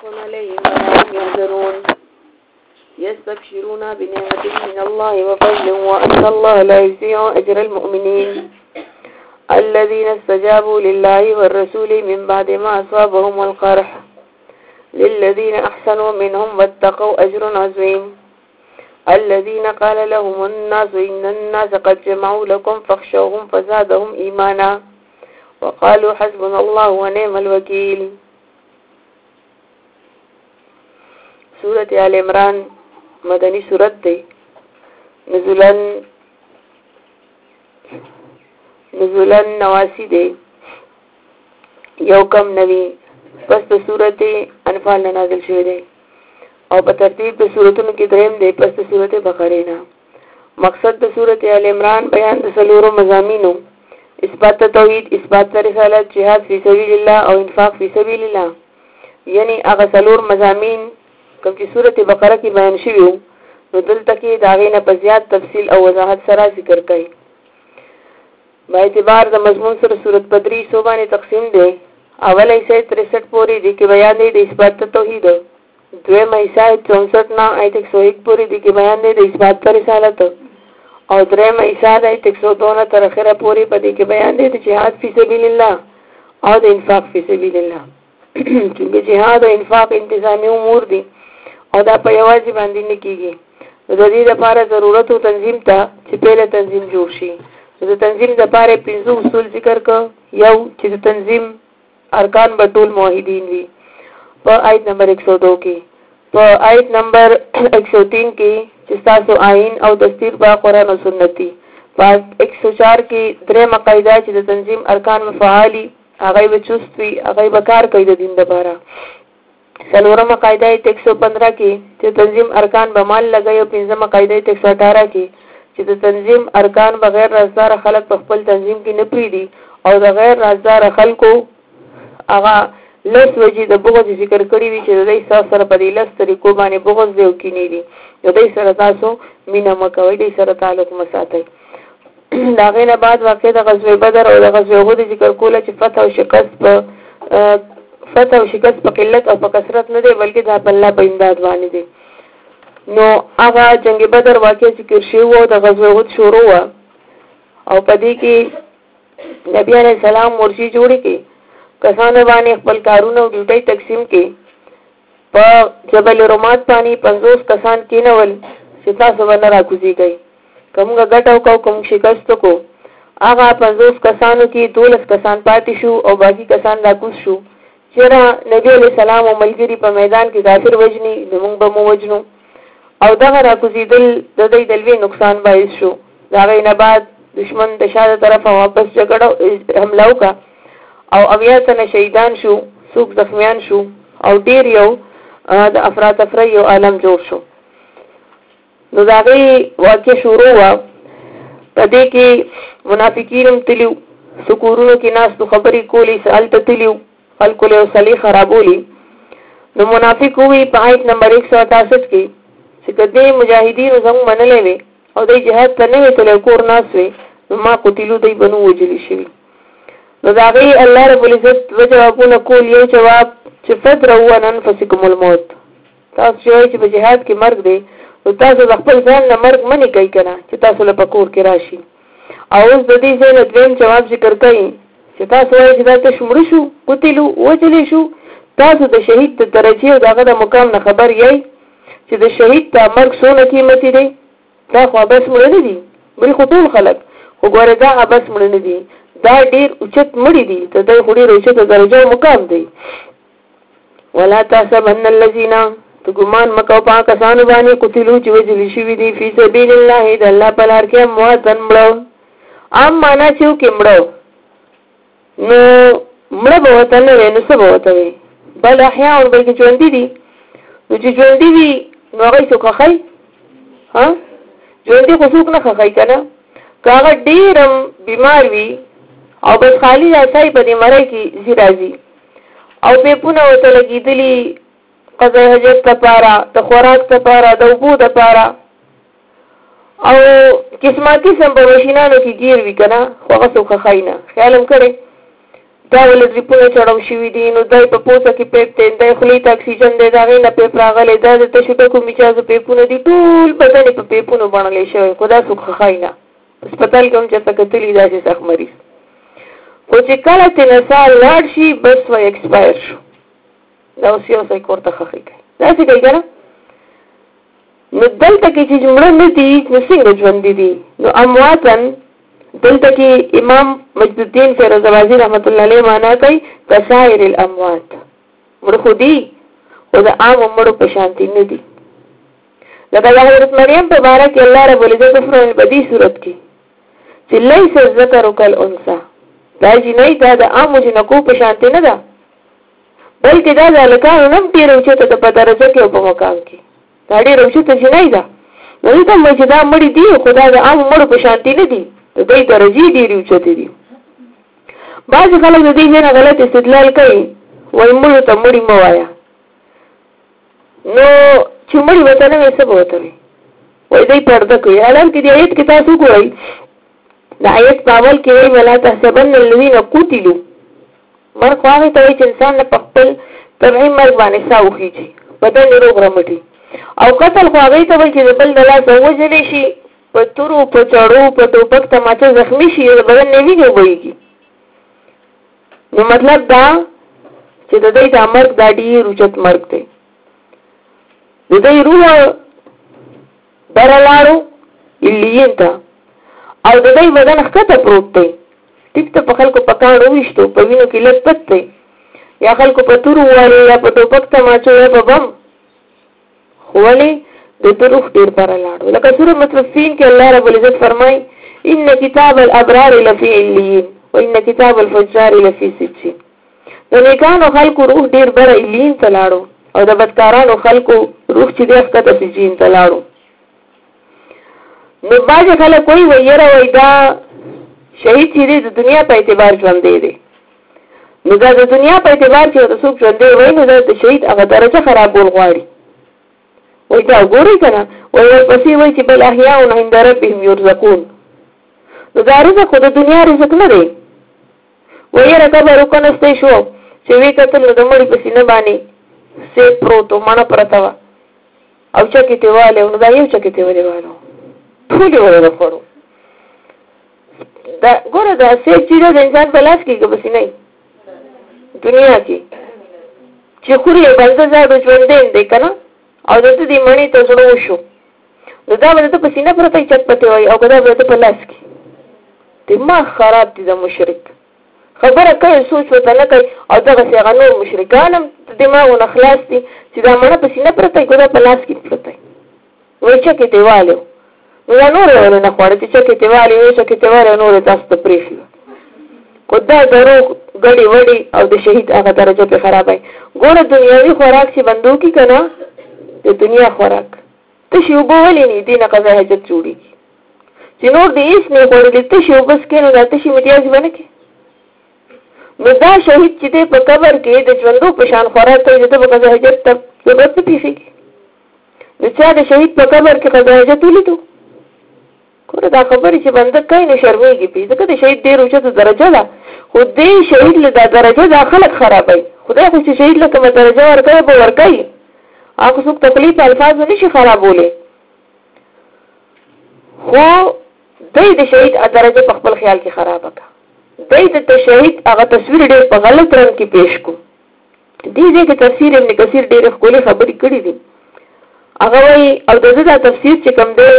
عليهم ولا هم يحزنون يستبشرون بنعمة من الله وفضل وأن الله لا يضيع أجر المؤمنين الذين استجابوا لله والرسول من بعد ما أصابهم القرح للذين أحسنوا منهم واتقوا أجر عظيم الذين قال لهم الناس إن الناس قد جمعوا لكم فاخشوهم فزادهم إيمانا وقالوا حسبنا الله ونعم الوكيل. سورة آل عمران مدنی سورت دی. نزولن 89 دی، یو کم نوی پس د سورت انفال نه نازل شوی دی او په ترتیب د سورتونو کې دریم دی پس د سورت بقره نه. مقصد د سورت آل عمران بیان د څلورو مضامینو: اثبات توحید، اثبات رسالت، جهاد فی سبیل الله او انفاق فی سبیل الله. یعنی هغه څلور مضامین کوم چې سورت بقره کې بیان شوی وو نو دلته کې د هغې نه په زیات تفصیل او وضاحت سره ذکر کوي. با اعتبار د مضمون سره سورت په درې حصو باندې تقسیم دی. اوله حصه 63 پورې دي کې بیان دی د اثبات توحید، دویمه حصه 64 نه آیت 101 پورې دي کې بیان دی د اثبات رسالت او دریمه حصه د 102 تر اخره پورې په دې کې بیان دی د جهاد فی سبیل الله او د انفاق فی سبیل الله. چې جهاد او انفاق انتظامی امور دي او دا په یوازې باندې نه کیږي. د دې لپاره ضرورت او تنظیم ته چې پیله تنظیم جوړ شي. د تنظیم لپاره 5 اصول ذکر کړ. یو چې د تنظیم ارکان به ټول موحدین وي په آیت نمبر 102 کې، په آیت نمبر 103 کې چې تاسو آئین او دستور با قرآن او سنتي، په 104 کې درېمه قاعده چې د تنظیم ارکان مفعالی هغه به چست وي، هغه به کار کوي د دین لپاره. څلورمه قاعده 115 کې چې تنظیم ارکان به مال لګي او پنځمه قاعده 118 کې چې د تنظیم ارکان بغیر رازدار خلک په خپل تنظیم کې نه پریدي او د غیر رازدار خلکو هغه لس وجې د بغض ذکر کړی وي چې د دې سره په دې لس طریقو باندې بغض دی او کینې دي. د دې سره تاسو مینه مکوئ، دې سره تعلق مساتئ. د هغې نه بعد واقع د غزوه بدر او د غزوه احد ذکر کوله چې فتح او شکست په قلت او په کثرت نه دی بلکې د الله په امداد باندې دی. نو هغه جنگ بدر واقع ذکر شوی او د غزوه احد شروع و او په دې کې نبی علیہ السلام مرشي جوړی کې کسانو باندې خپل کارونه او ډیوټي تقسیم کې په جبل رومات باندې 50 کسان کېنول چې تاسو باندې راکوزي کوي. کومه ګټو کوم شکست کو هغه 50 کسانو کې 12 کسان پاتې شو او باقي کسان راکوز شو. چیرې نبی علیہ السلام او ملګری په میدان کې کافر وجني موږ به مو وجنو او دغه راکوزیدل د دې دلوي نقصان باعث شو. دا غي نه بعد دشمن د شاته طرفه واپس جګړه حمله وکړه او اویا تنه شهیدان شو، څوک زخمیان شو او ډیر یو د افراط افری یو عالم جوړ شو. نو دا غي واقع شروع وا په دې کې منافقین تلیو سکورونو کې ناس تو خبرې کولی سالت تلیو خلکو له صلیح خرابولی. نو منافق وی په آیت نمبر 168 کې چې کدی مجاهدین زمو منلې وي او د جهاد ته نه وتل کور ناس وي نو ما قتلوا دی بنو وجلی شي. نو دا غي الله رب العزت جوابونه کول. یو جواب چې فدروا عن انفسکم الموت، تاسو چې په جهاد کې مرګ دی او تاسو د خپل ځان نه مرګ منی کوي کنه چې تاسو له پکور کې راشي. او اوس د دې ځای دویم جواب ذکر کوي چې تاسو وایي چې تاسو شمړ شو، قتلوا وجلی شو، تاسو د شهید د درجه او دغه د مقام نه خبر یې چې د شهید د مرګ څونه قیمتي دی. دا خو بس مړ نه دي بل خو ټول خلک خو ګوره دا بس مړ نه دي، دا ډیر اوچت مړي دي، ته د خوري روچت درجه او مقام دی. ولا تحسبن الذين تغمان مکو پاکستان باندې قتلوا چې وجل شي دي فی سبیل الله د الله په لار کې موتن مړو. عام معنا چې کې مړو نو مړ به وته نه نو څه به وته بل احیا او بلکې ژوند دي. نو چې ژوند دي نو هغه څه کوي؟ ها ژوند دي خو څوک نه کوي کنه. کاغه ډیرم بیمار وي او بس خالی راځي په دې مړی کې زیرازي او په پونه وته لګیدلی قضا حاجت لپاره، د خوراک لپاره، د اوبو لپاره او قسمه قسم په ماشینانو کې گیر وی کنه خو هغه څوک خاینه خیالم کړي. دا ولې ډریپونه چړاو شوي دي نو دای په پوسه کې پیپ دی دای خولې ته اکسیجن دی د هغې نه پیپ راغلی دا د تشو ډکو میچازو پیپونه دي ټول بدن یې په پیپونو بڼلی شوی خو دا څوک ښخی نه هسپتال کې هم چېرته کتلي داسې سخت مریض خو چې کله ترې ساه لاړ شي بس وی ایکسپایر شو دا اوس یو ځای کور ته ښخې کوي داسې کوي که نه نو دلته کې چې مړه نه دي نو څنګه ژوندي دي نو امواتن دلته کې امام مجد الدین فیروز آبادي رحمت الله علیه معنا کوي کسائر الاموات مړه خو دي خو د عامو مړو په شانتي نه دي لکه د حضرت مریم په باره کې الله رب العزت فرمایي په دې صورت کې چې لیس الذکر کالانثی دا جنۍ دا د عامو جنکو په شانتي نه ده بلکې دا د هلکانو نه هم ډېره اوچته ده په درجه کې او په مقام کې دا ډېره اوچته جنۍ ده نو دوی ته هم وایي چې دا مړي دي خو دا د عامو مړو په شانتي نه دي د دوی درجې ډېرې اوچتې دي بعضې خلک د دې ځای نه غلط استدلال کوي وایي مړو ته مړي مه وایه نو چې مړي ورته نه وایي څه به ورته وایي وایي دوی پرده کوي حالانکې دې آیت کې تاسو وګورئ د آیت په اول کې وایي ولا تحسبن الذین قتلوا مرګ خو هغې ته وایي چې انسان نه په خپل طبعي مرګ باندې ساه وخیږي بدن یې روغ رمټي او قتل خو هغې ته وایي چې د بل د لاسه ووژلی شي په تورو په چړو په ټوپک تماچه زخمی شي د بدن نه وینې وبهیږي نو مطلب دا چې د دوی دا مرګ دا ډېر اوچت مرګ دی د دوی روح بره لاړو علیین ته او د دوی بدن ښکته پروت دی ټیک ته په خلکو په کاڼو ویشتو په وینو کې لږ پت دی یا خلکو په تورو والي یا په ټوپک تماچو یا په بم خو ولې د روح ډېر بره لاړو لکه سورة مطففین کې الله رب العزت فرمایي ان کتاب الابرار لفی علیین و ان کتاب الفجار لفی سجین د نیکانو خلکو روح ډېر بره علیین ته لاړو او د بدکارانو خلکو روح چې دی ښکته سجین ته لاړو نو بعضې خلک وایي ویره وایي دا شهید چې دی د دنیا په اعتبار ژوندی دی نو دا د دنیا په اعتبار چې ورته څوک ژوندی وایي نو دا د شهید هغه درجه خرابول غواړي وایي دا وګورئ که نه وایي ورپسې وایي چې بل احیاء عند ربهم یرزقون نو دا رزق خو د دنیا رزق نه دی وایي یاره قبر وکنستی شو چې ویې کتل نو د مړي په سینه باندې سیب پروت و مڼه پرته وه او چکې ترې والی نو دا یو چکې ترې ولې والو ټول یې ولې خوړو دا ګوره دا سیب چې ده د انسان په لاس کې که په سینه دنیا کې چې خوري یې بنده زاړو ژوندی دی که نه او دته دې مڼې ته زړه وشو نو دا به دته په سینه پرته چک پتې وایي او که دا به دته په لاس کې دماغ خراب دي د مشرک خبره کوي سوچ ورته نه کوي او دغسې هغه نور مشرکان هم دماغونه خلاص دي چې دا مڼه په سینه پرته وي که دا په لاس کې پرته وي وایي چکې ترې والي نو دا نور یې ولې نه خوړه چې چکې ترې والي وایي چکې ترې والي نور یې تاسو ته پرېښي خو دا دروغ ګډې وډې او د شهید هغه درجه پرې خرابوي ګوره دنیاوي خوراک چې بندو کي که نه د دنیا خوراک تشې اوبه ولې نه دې نه قضا حاجت جوړېږي چې نور دې هېڅ نه خوړلې تشې اوبه څکې نو دا تشې مټیازې به نه کړې نو دا شهید چې دی په قبر کې د ژوندو په شان خوراک کوي د ده په قضا حاجت ته ضرورت نه پېښېږي نو چا د شهید په قبر کې قضا حاجت ولیدو ګوره دا خبرې چې بنده کوي نو شرمېږي پې ځکه د شهید ډېر اوچته درجه ده خو دې شهید له دا درجه دا خلک خرابوي خدای خو چې شهید له کومه درجه ورکوي به ورکوي هغه څوک تکلیف الفاظ نه شي خرابولی خو دی د شهید درجه په خپل خیال کې خرابه کړه دی د شهید هغه تصویر ډېر په غلط رنګ کې پیش کړو دې ځای کې تفسیر ابن کثیر ډېرې ښکلې خبرې کړي دي هغه وایي او د ده دا تفسیر چې کوم دی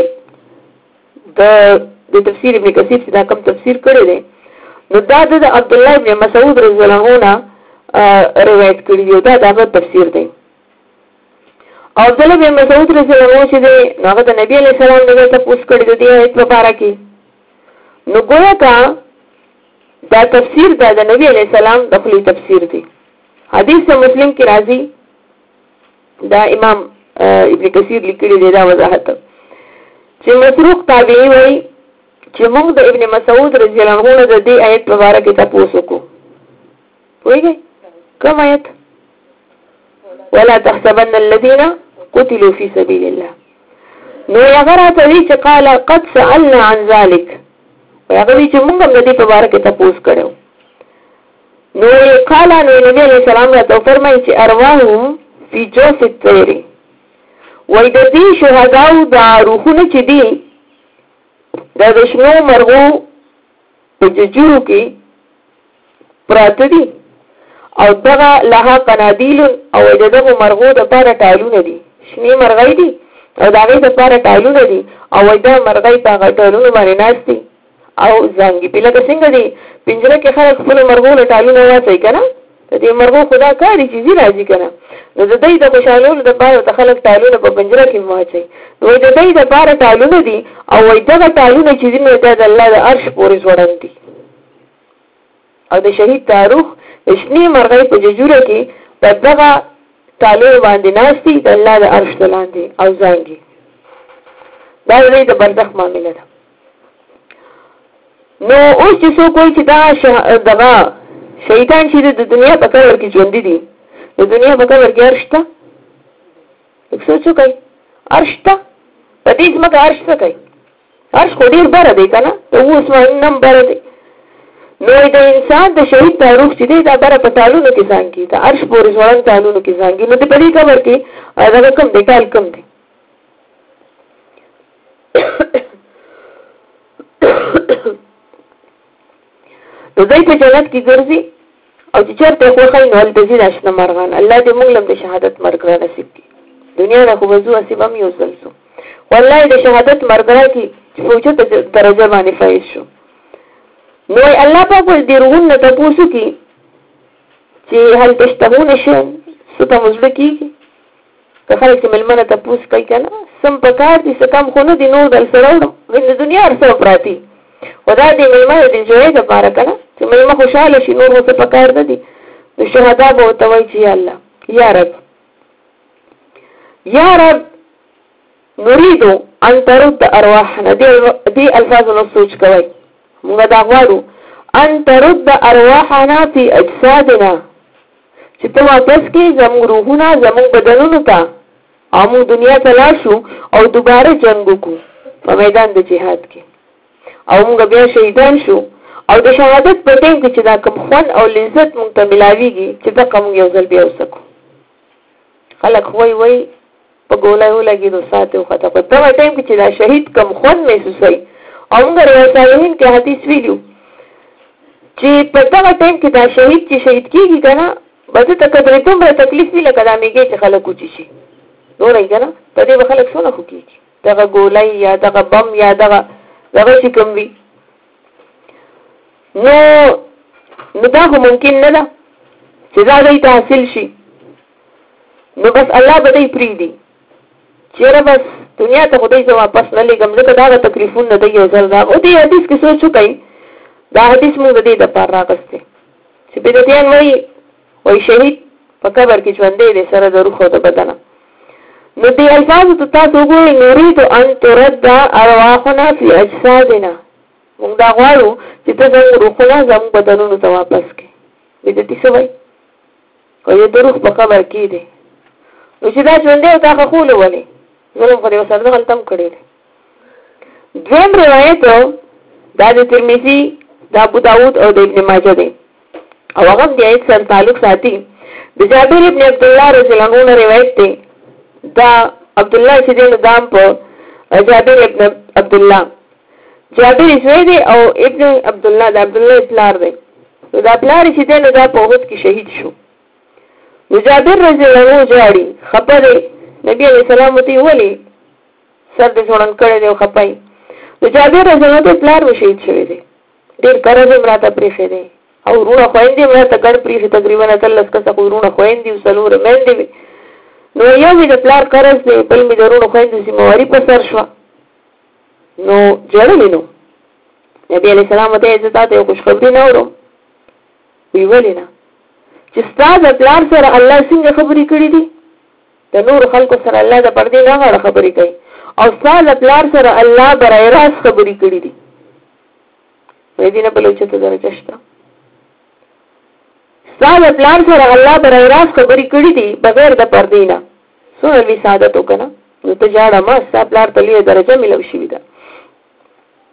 د تفسیر ابن کثیر چې دا کوم تفسیر کړی دی نو دا د عبدالله ابن مسعود رضی الله عنه نه روایت کړي دی او دا د هغه تفسیر دی او عبدالله ابن مسعود رضی الله عنه چې دی نو هغه د نبي علیه السلام نه تپوس کړی د دې آیت په باره کې نو ګویا که دا تفسیر دا د نبی علیه السلام د خپل تفسیر دی حدیث مسلم کې راځي دا امام ابن کثیر لیکلی دی دا وضاحت چې مسروق تابعی وایي چې موږ د ابن مسعود رضی الله عنه د دې آیت په باره کې تپوس وکړو پوهېږئ کوم آیت ولا تحسبن الذين قتلوا في سبيل الله نو هغه راته وایي چې قال قد سألنا عن ذلك هغه وایي چې موږ هم د دې په باره کې تپوس کړی نو قال نبی علیہ السلام راته فرمایي چې ارواحهم فی جوف الطیر وای د دې شهداو دا روحونه چې دي دا د شنو مرغو په ججورو کې پراته دي او دغه لها قنادیل او دغه مرغو د پاره ټالونه دي شنی مرغۍ دي او دا غي د پاره ټالونه دي او دا مرغۍ په ټالونو باندې ناشتي او زنګي په لکه څنګه دي پنجره کې خلک خپل مرغو له ټالونه واسي کنه دې مرغو خدا کاری چې راځي کنه نو د دې د خوشالولو د پاره د خلک ټالونه په پنجره کې واچي نو د دې د پاره ټالونه دي او دا ټالونه چې دې د الله د عرش پورې ځوړن دي او د شهید تاریخ شنی مرغۍ په ججوره کې په دغه ټالو باندې ناشتي د الله د عرش لاندې او زنګي دا دې د برزخ معاملې ده نو اوس چې څوک وایي چې دا دغه شیطان چې د دنیا په قبر کې ژوند دي د دنیا په قبر کې عرش ته څه کوي عرش ته په دې ځمکه عرش څه کوي عرش خو ډېر بره دی که نه ته اوس نم بره دی نو د انسان د شهید تاریخ چې دی دا بره په تالونو کې ځانګي د عرش پورې ځوړن تالونو کې ځانګي نو د په دې قبر کې دغه کم دی ټال کم دی نو دوی په جنت کې ګرځي او چې چېرته خوښوي نو هلته ځي دا شنه مرغان الله دې موږ له د شهادت مرګ را نصیب کړي دنیا نه خو به ځو هسې به هم یو ځل ځو والله د شهادت مرګ راکړي چې په اوچته درجه باندې فایز شو نو الله پاک به دې روحونه نه تپوس وکړي چې هل تشتهون شیئا څه ته مو زړه کېږي که خلک چې مېلمه نه تپوس کوي که نه سم په کار دي څه کم خو نه دي نور دلسره وړم د دنیا هر څه پراتي خو دا د مېلمه د جوړې دپاره که نه چې مېلمه خوشحاله شي نور ورته په کار نه دي نو شهدا به ورته وایي چې یا الله یا رب یا رب نريدو ان ترد ارواحنا دي الفاظ نو سوچ کوي موږ دا غواړو ان ترد ارواحنا فی اجسادنا چې ته واپس کې زموږ روحونه زموږ بدنونو ته او موږ دنیا ته لاړ شو او دوباره جنګ وکړو په میدان د جهاد کې او موږ بیا شهیدان شو او د شهادت په ټیم کې چې دا کوم خوند او لذت موږ ته ملاویږي چې دغه موږ یو ځل بیا وسکو خلک وایي په ګولای ولګېدو ساعت وخته په دغه ټیم کې چې دا شهید کوم خوند محسوسوي او موږ روایتین کې حدیث ویلو چې په دغه ټیم کې دا شهید چې شهید کېږي که نه به ده ته که دومره تکلیف وي لکه دا میږی چې خلک وچي شي دومره یې که نه په دې به خلک څونه خو کېږي دغه ګولۍ یا دغه بم یا دغه چې کوم وي نو دا خو ممکن نه ده چې دا دوی ته حاصل شي نو بس الله به دوی پرېږدي چېره بس دنیا ته خو دوی زه واپس نه لېږم ځکه دا د تکلیفونه دی یو ځل راغ او دې حدیث کې سوچ وکړئ دا حدیث موږ د دې دپاره راغستی چې بدعتیان وایي شهید په قبر کې ژوندی دی سره د روح او د بدنه نو دې الفاظو ته تاسو وګورئ نريد ان ترد ارواحنا فی اجسادنا موږ دا غواړو چې ته زموږ روحونه زموږ بدنونو ته واپس کړې بدعتي څه وایي که یو د روح په قبر کې دی نو چې دا ژوندی او تا خښولو ولې ظلم خو دې ورسره دغلته هم کړی دی دویم روایت دا د ترمذي د ابو داود او د ابن ماجه دی او هغه هم د آیت سره تعلق ساتي د جابر ابن عبدالله رضی الله عنه روایت دی دا عبدالله چې دی نو دا هم په جابر ابن عبدالله جابر زوی دی او ابن عبدالله د عبدالله پلار دی نو دا پلار چې دی نو دا په احد کې شهید شو نو جابر رضی الله عنه جاړي خپه دی نبی علیہ السلام ته ویلي سر دې ځوړن کړی دی او خپای نو جابر رضی الله عنه پلار و شهید شوی دی ډېر قرض یې مراته پرېښی دی او وروڼه خویندې یې مراته ګڼ پرېښي تقریبا 18 کسه خو وروڼه خویندې او څلور میندې وې نو یو مې د پلار قرض دی بل مې د وروڼو خویندو ذمهواري په سر شوه نو ژړلې نو نبي علیه السلام ته زه تا ته یو خوشخبري نه اورم وی ولې نه چې ستا د پلار سره الله څنګه خبرې کړې دي د نورو خلکو سره الله د پردې نه غاړه خبرې کوي او ستا د پلار سره الله برای راست خبرې کړې دي وایي دې نه بل اوچته درجه شته ستا د پلار سره الله برای راست خبرې کړې دي بغیر د پردې نه څومره لوی سعادت وکړه نو ته جاړه ما ستا پلار ته لویه درجه ملو شوې ده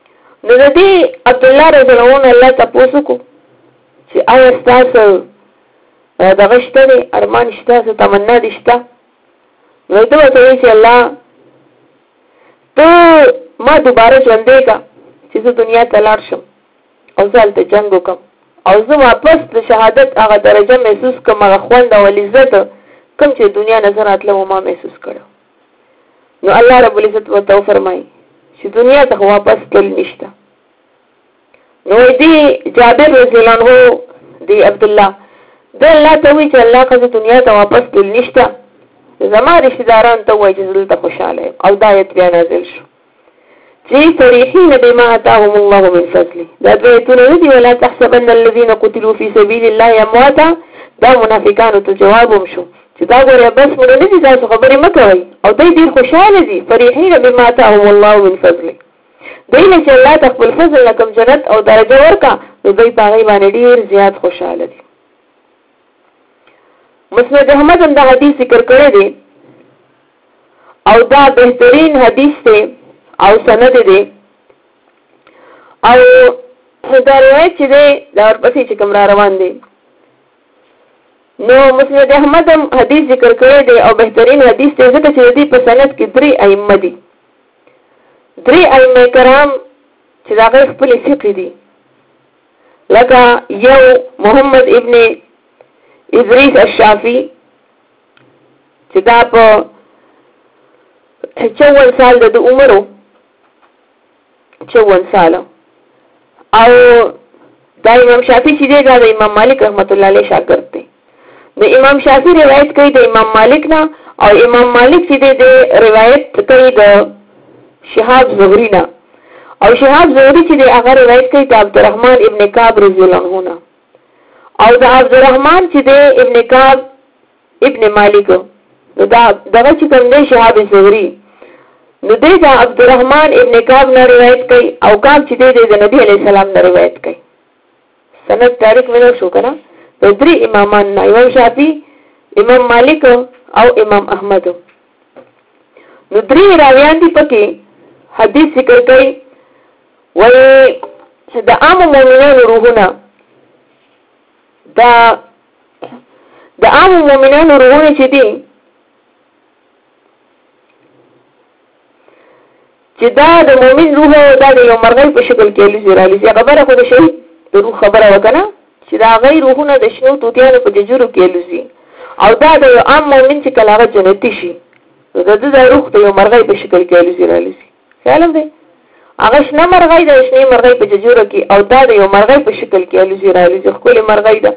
نو د دې عبدالله رضی الله عنه الله تپوس وکړو چې آیا ستاسو دغه شته دی ارمان شته څه تمنا دي شته نو ته ورته وایي چې الله ته ما دوباره ژوندی کا چې زه دنیا ته لاړ شم او زه هلته جنګ وکړم او زه واپس د شهادت هغه درجه محسوس کړم هغه خوند او عزت کوم چې دنیا نه زه راتلم او ما محسوس کړی نو الله رب العزت ورته وفرمایي چې دنیا ته واپس تلل نشته نو دی جابر رضی الله عنه دی عبدالله د الله ته وی چې الله که دنیا ته واپس تلل نشته زما رشتہ داران ته وایي چې دلته خوشاله او دا آیت بیا نازل شو چې فرحین بما آتاهم الله من فضله دا آیتونه دي ولا تحسبن الذين قتلوا في سبيل الله امواتا دا منافقانو ته جواب هم شو چې دا ګوره بس موږ نه دي تاسو خبرې مکوئ او دوی ډېر خوشاله دي فرحین بما آتاهم الله من فضله دوی نه چې الله ته خپل فضل نه کوم جنت او درجه ورکا نو دوی په هغې باندې ډېر زیات خوشاله دي مسند احمد هم دا حدیث ذکر کړی دی او دا بهترین حدیث دی او سند دی او دا روایت چې دی دا ورپسې چې کوم را روان دی نو مسند احمد هم حدیث ذکر کړی دی او بهترین حدیث دی ځکه چې دی په سند کې 3 ائمه دي 3 ائمه کرام چې دا غي خپل فقه دي لکه یو محمد ابن ادریس الشافعی چې دا په 54 سال د عمرو 54 سال او دا امام شافعی چې دی دا د امام مالک رحمت الله علیه شاګرد دی د امام شافعی روایت کوي د امام مالک نه او امام مالک چې دی روایت کوي د شهاب زهری نه او شهاب زهری چې دی هغه روایت کوي د عبدالرحمن ابن کعب رضی الله عنه او د عبدالرحمن چې دی ابن کعب ابن مالک نو دا دغه چې کوم دی شهاب زهری نو دی دا عبدالرحمن ابن کعب نه روایت کوي او کعب چې دی د نبی علیہ السلام نه روایت کوي سند تاریخ مې شو کنه د 3 امامان نه امام شافعی امام مالک او امام احمد نو 3 راویان دي پکې حدیث ذکر کوي وای د عام مؤمنانو روحونه د عام مؤمنانو روحونه چې دي چې دا د مؤمن روح دا د یو مرغۍ په شکل کې لږ راځي خبره خو د شي د روح خبره وکنه چې دا غي روحونه د شنو توتیانو په ججرو کې لږي او دا د یو عام مؤمن چې کله هغه جنتی شي نو د روح د یو مرغۍ په شکل کې لږ راځي خیال دی هغه شنه مرغۍ د شنه مرغۍ په ججرو کې او دا د یو مرغۍ په شکل کې لږ راځي خپل مرغۍ ده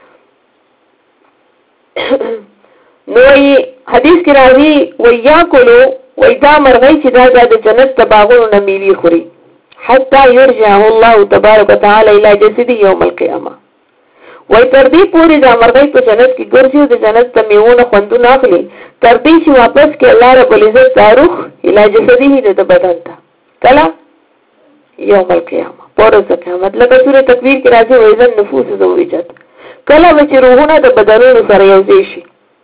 نو حدیث کې راځي وياکلوا وإذا مرغی چې دا د جنت تباغونو نه میوې خوري حتی یرجعه الله تبارک وتعالى الى جسده یوم القیامه وای تر دې پورې دا مرغی په جنت کې ګرځي او د جنت ته میوونه خوندونه اخلي تر دې چې واپس کې الله رب العزت تاروخ الى جسده د بدن ته کله یوم القیامه پورې قیامت لکه سورۃ تکویر کې راځي وایي ځن نفوس زوجت کله چې روحونه د بدنونو سره یوځای شي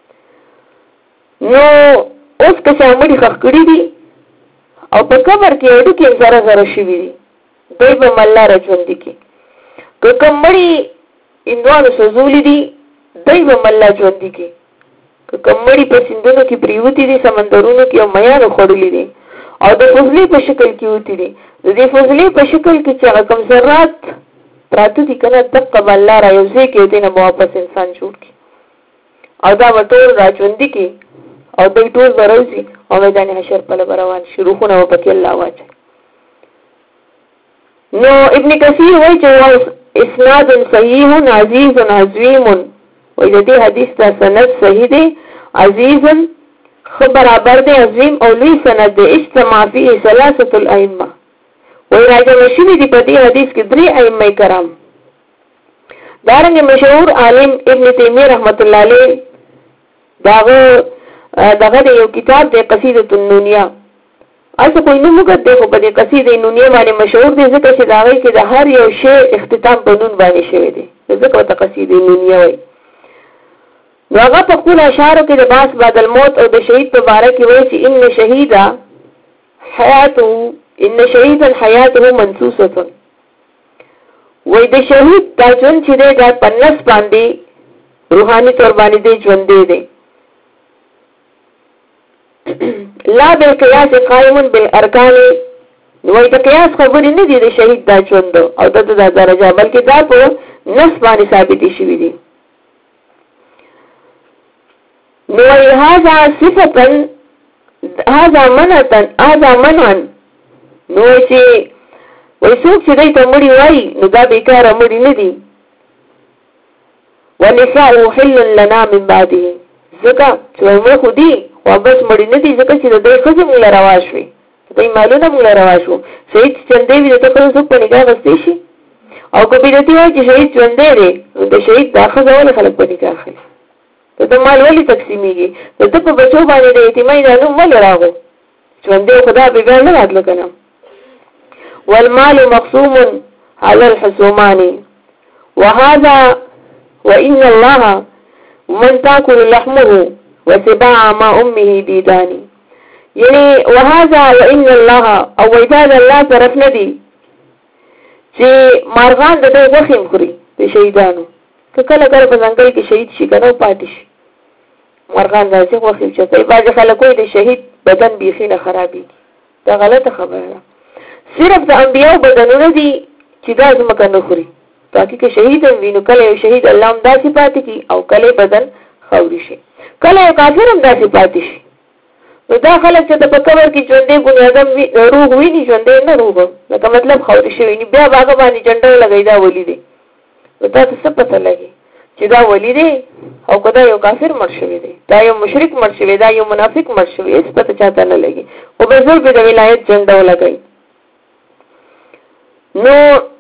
نو اوس که شامړي خخکړي دي او په قبر کې اډو کې زره زره شوي دي دوی به مله راژوندي کې که کمړي اندوانو سوزولي دي دوی به مله ژوندي کې که کمړي په سیندونو کې پریوتي دي سمندرونو کې او میانو خوړلي دي او د فضلې په شکل کې وتی دي د دې فضلې په شکل کې چې هغه کم ذرات پراته دي کنه دقه به الله را یوځای کې دې نه واپس انسان جوړ کړي او دا به ټول راژوندي کې او دوی ټول بروزي او میدان حشر په لور روان شروعونه وکړي الله واچي نو ابن کثیر وایي چې اسناد صحیح عزیز عظیم وایي د دې حدیث دا سند صحیح دی عزیز برابر دی عظیم او لوی سند دی اجتماع فيه 3 الائمه وایي راځي شوی دی په دې حدیث کې 3 ائمه کرام دارنګ مشهور عالم ابن تیمیه رحمت الله علیه داغه یو کتاب دی قصیده النونیه اته کوئی نو موږ ته په دې قصیده النونیه باندې مشهور دی ځکه چې داغه کې د هر یو شی اختتام په نون باندې شوی دی ځکه ته قصیده النونیه وایي نو هغه په خپل اشعارو کې د باس بعد الموت او د شهید په باره کې وایي چې ان شهیدا حیاته منسوسه وایي د شهید دا ژوند چې دی دا پنس باندې روحاني تور باندې دی ژوندې دی. لا بالقياس قائم بالارکان، نو د قیاس خبرې نه دي د شهید دا ژوند او د درجه، بلکې دا په نص باندې ثابت شوی دي. نو هذا صفتا هذا منعا، نو چې وای څوک چې دای ته مړی وای نو دا بیکاره مړی نه دي. ونساء حل لنا من بعده، ځکه چې موږ خو دي خو بس مړی نه دي، ځکه چې د دوی ښځې موږ له روا شوې، د دوی مالونه موږ له روا شو. شهید ژوندی وي د ده ښځه څوک په نکاح اخیستی شي؟ او که بدعتي وایي چې شهید ژوندی دی نو د شهید دا ښځه ولې خلک په نکاح اخلي؟ د ده مال ولې تقسیمیږي؟ د ده په بچو باندې د یتیمۍ دا نوم ولې راغو؟ ژوندی خو دا بیا نه راتله که نه. والمال مقسوم على الحسومان وهذا وإن الله من تأكل لحمه وسباع ما أمه ديداني، یعنی وهذا وإن الله او ویداد الله طرف ندی چې مارغان د دوی غوښې خوري د شهیدانو، که کله کله په ځنګل کې شهید شي که نه پاتې شي مارغان راځي غوښې چوکوي. بعضې خلک وایي د شهید بدن بیخي نه خرابېږي، دا غلطه خبره ده. صرف د انبیاو بدنونه دي چې دا ځمکه نه خوري، تاکي که شهید هم وي نو کله یو شهید الله هم داسې پاتې کړي او کله بدن خوري شي، کله یو کافر هم داسې پاتې شي. نو دا خلک چې د په قبر کې ژوندی بنیادم روغ ویني، ژوندی نه روغ لکه مطلب خوري شوي ني، بیا باغه باندې جنډه ولګوي دا ولي دی. نو تاسو څه پته لګي چې دا ولي دی او که دا یو کافر مړ شوی دی، دا یو مشرک مړ شوی، دا یو منافق مړ شوی، هېڅ پته چاته نه لګي، خو به زور پې د ولایت جنډه ولګوي. نو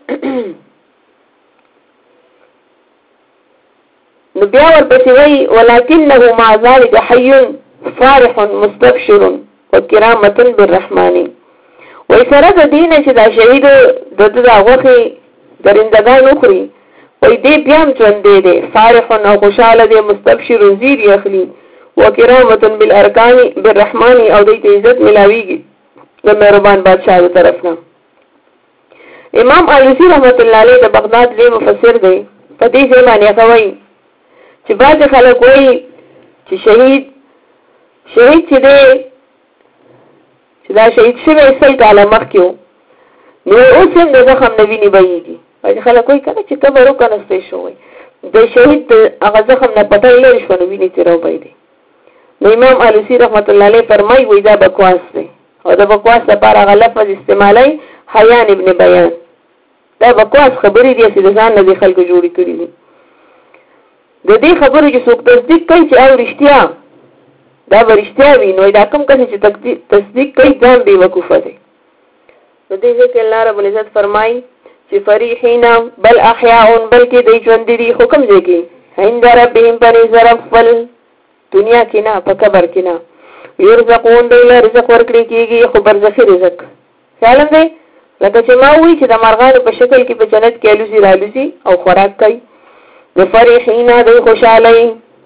بیا ورپسې وایي ولکنه مع ذلک حی فارح مستبشر وکرامة بالرحمن، وای سره د دې نه چې دا شهید د ده دا غوښې درندګان وخوري، وای دی بیا هم ژوندی دی، فارح او خوشحاله دی، مستبشر زیر اخلي، وکرامة بالرحمن او دوی ته عزت ملاویږي د مهربان بادشاه د طرف نه. امام علوسی رحمت الله علیه د بغداد لوی مفسر دی، په دې ځای باندې هغه وایي چې بعضې خلک وایي چې شهید چې دی چې دا شهید شوی 100 کاله مخکې و نو اوس هم د زخم نه وینې بهیږي. بعضې خلک وایي که نه چې قبر وکنستی شوی د شهید د هغه زخم نه پټۍ لرې شوه نو وینې ترې راوبهېدې. نو امام علوسی رحمت الله علیه فرمایي وایي دا بکواس دی او د بکواس لپاره هغه لفظ استعمالی حیان ابن بیان، دا بکواس خبرې دي چې د ځان نه دې خلکو جوړې کړي دي. د دې خبرو چې څوک تصدیق کوي چې او رښتیا دا به رښتیا وي نو دا کوم کس چې تصدیق کوي ځان بې وقوفه دی. نو دې ځای کې الله رب العزت فرمایي چې فریحین بل احیاء، بلکې دی ژوندي دي خو کوم ځای کې عند ربهم په نظر خپل دنیا کې نه په قبر کې نه. یرزقون دی له رزق ورکړي کېږي خو برزخي رزق خیالم دی لکه چې ما وایي چې د مارغانو په شکل کې په جنت کې الوزي رالوزي او خوراک کوي. د فریحین دوی خوشحالی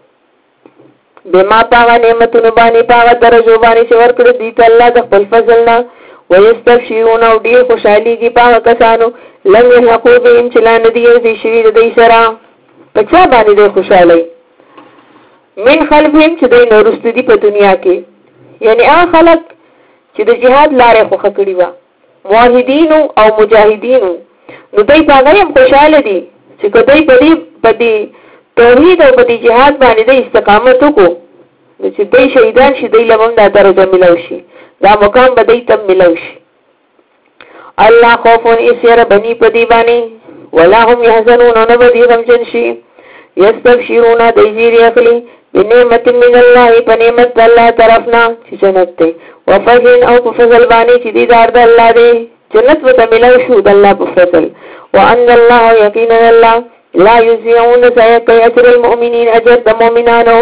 بما پاغه نعمتونو باندې پاغه درجو باندې چې ورکړي دوی ته الله د خپل فضل نه. ویستبشرون او ډېر خوشحالیږي په هغه کسانو لم یلحقوا بهم چې لا نه دي یوځای شوي د دوی سره. په چا باندې دوی خوشحالی؟ من خلفهم چې دوی نه وروسته دي په دنیا کې، یعنې هغه خلک چې د جهاد لارې خوښه کړي وه موحدینو او مجاهدینو، نو دوی په هغه هم خوشحاله دي چې که دوی په دې توحید او په دې جهاد باندې دوی استقامت وکړو نو چې دوی شهیدان شي دوی له هم دا درجه ملو شي، دا مقام به دوی ته ملو شي. الله خوفون ایس یره بني په دې باندې ولا هم یحزنون او نه به دوی غمجن شي. یستبشرون دوی زیری اخلي بنعمت من الله په نعمت د الله طرف نه چې جنت دی، وفضل او په فضل باندې چې دیدار د الله دی، جنت به ته ملو شو د الله په فضل. وان الله یقینا الله لا یضيعون سيئ اجر المؤمنین اجر د مؤمنانو.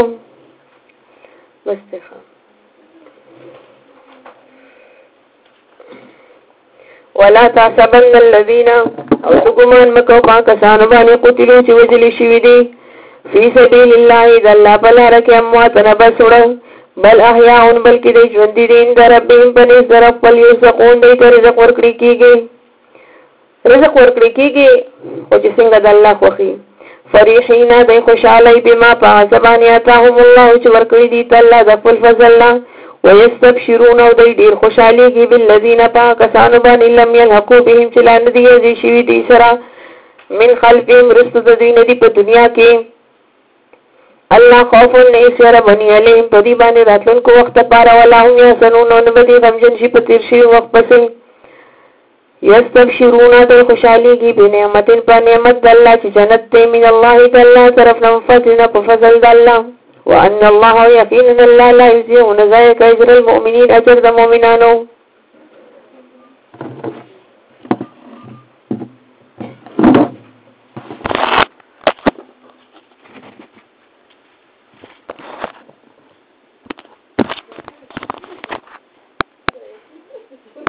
ولا تحسبن الذين او تګمان مکو پاکستان باندې قتلوا چې وجلی شوی دي فی سبیل الله د الله په لاره کې اموات نه بسوړه بل احیاء بلکې د ژوند دي د ربهم په نظر خپل یرزقون دی ته رزق ورکړي کېږي او چې څنګه د الله خوښي. فرحین د خوشحالی بما پاسبانی اتاهم الله چې ورکړي دي تعالی د خپل فضل نه ويستبشرون او دی ډیر خوشحالیږي بالذین پاکسانو باندې لم يلحقوا بهم چې لاندې دي شوي دي سره من خلفهم رسط د دوی نه دي په دنیا کې الله خوف نیسر بنی علیهم په دې باندې راتلونکو وخت پاره ولا هم یحزنون نو بدی غمجن شي په تیر شي وخت پسې یستبشرون د خوشحالیږي به نعمتین په نعمت د الله چې جنت ته من الله تعالی طرف نه فضل په فضل د الله وان الله یقینا الله لا یضيع نزايا اجر المؤمنین اجر د مؤمنانو